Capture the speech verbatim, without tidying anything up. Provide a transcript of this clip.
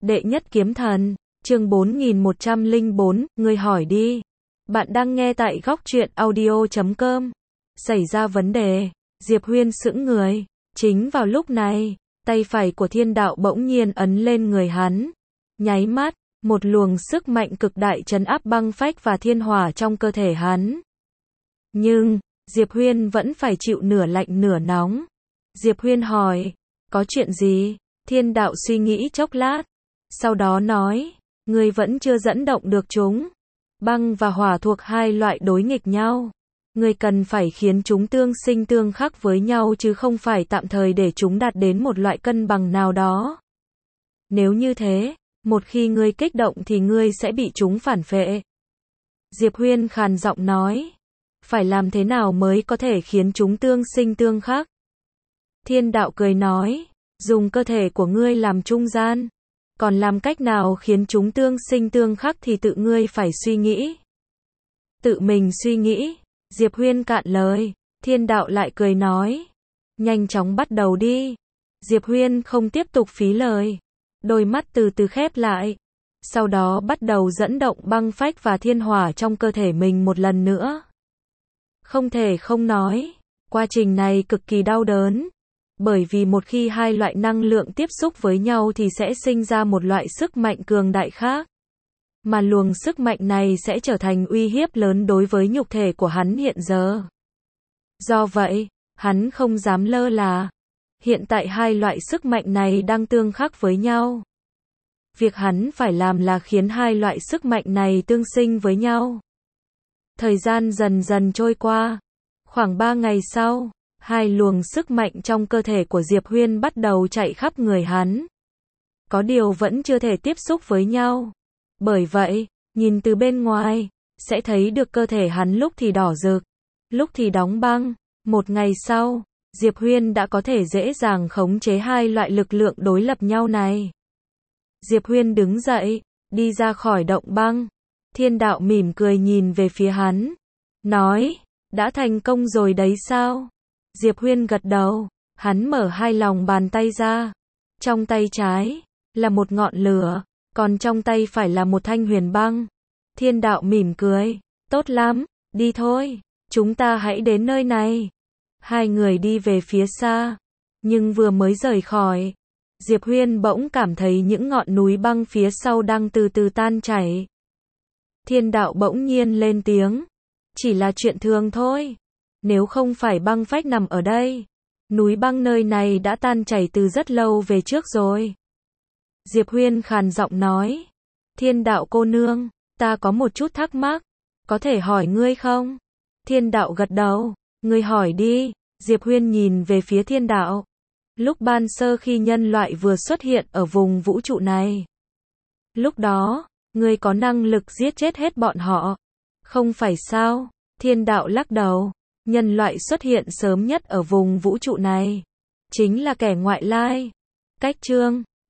Đệ nhất kiếm thần, chương bốn nghìn một trăm lẻ bốn, người hỏi đi. Bạn đang nghe tại góc truyện audio chấm com. Xảy ra vấn đề, Diệp Huyên sững người. Chính vào lúc này, tay phải của thiên đạo bỗng nhiên ấn lên người hắn. Nháy mắt, một luồng sức mạnh cực đại trấn áp băng phách và thiên hỏa trong cơ thể hắn. Nhưng, Diệp Huyên vẫn phải chịu nửa lạnh nửa nóng. Diệp Huyên hỏi, có chuyện gì? Thiên đạo suy nghĩ chốc lát. Sau đó nói, ngươi vẫn chưa dẫn động được chúng. Băng và hỏa thuộc hai loại đối nghịch nhau. Ngươi cần phải khiến chúng tương sinh tương khắc với nhau chứ không phải tạm thời để chúng đạt đến một loại cân bằng nào đó. Nếu như thế, một khi ngươi kích động thì ngươi sẽ bị chúng phản phệ. Diệp Huyên khàn giọng nói, phải làm thế nào mới có thể khiến chúng tương sinh tương khắc? Thiên đạo cười nói, dùng cơ thể của ngươi làm trung gian. Còn làm cách nào khiến chúng tương sinh tương khắc thì tự ngươi phải suy nghĩ. Tự mình suy nghĩ. Diệp Huyên cạn lời. Thiên đạo lại cười nói, nhanh chóng bắt đầu đi. Diệp Huyên không tiếp tục phí lời. Đôi mắt từ từ khép lại. Sau đó bắt đầu dẫn động băng phách và thiên hỏa trong cơ thể mình một lần nữa. Không thể không nói, quá trình này cực kỳ đau đớn. Bởi vì một khi hai loại năng lượng tiếp xúc với nhau thì sẽ sinh ra một loại sức mạnh cường đại khác. Mà luồng sức mạnh này sẽ trở thành uy hiếp lớn đối với nhục thể của hắn hiện giờ. Do vậy, hắn không dám lơ là. Hiện tại hai loại sức mạnh này đang tương khắc với nhau. Việc hắn phải làm là khiến hai loại sức mạnh này tương sinh với nhau. Thời gian dần dần trôi qua. Khoảng ba ngày sau, hai luồng sức mạnh trong cơ thể của Diệp Huyên bắt đầu chạy khắp người hắn. Có điều vẫn chưa thể tiếp xúc với nhau. Bởi vậy, nhìn từ bên ngoài, sẽ thấy được cơ thể hắn lúc thì đỏ rực, lúc thì đóng băng. Một ngày sau, Diệp Huyên đã có thể dễ dàng khống chế hai loại lực lượng đối lập nhau này. Diệp Huyên đứng dậy, đi ra khỏi động băng. Thiên đạo mỉm cười nhìn về phía hắn, nói, đã thành công rồi đấy sao? Diệp Huyên gật đầu, hắn mở hai lòng bàn tay ra. Trong tay trái, là một ngọn lửa, còn trong tay phải là một thanh huyền băng. Thiên đạo mỉm cười, tốt lắm, đi thôi, chúng ta hãy đến nơi này. Hai người đi về phía xa, nhưng vừa mới rời khỏi, Diệp Huyên bỗng cảm thấy những ngọn núi băng phía sau đang từ từ tan chảy. Thiên đạo bỗng nhiên lên tiếng, chỉ là chuyện thường thôi. Nếu không phải băng phách nằm ở đây, núi băng nơi này đã tan chảy từ rất lâu về trước rồi. Diệp Huyên khàn giọng nói, thiên đạo cô nương, ta có một chút thắc mắc, có thể hỏi ngươi không? Thiên đạo gật đầu, ngươi hỏi đi. Diệp Huyên nhìn về phía thiên đạo. Lúc ban sơ khi nhân loại vừa xuất hiện ở vùng vũ trụ này, lúc đó, ngươi có năng lực giết chết hết bọn họ, không phải sao? Thiên đạo lắc đầu. Nhân loại xuất hiện sớm nhất ở vùng vũ trụ này chính là kẻ ngoại lai. Cách chương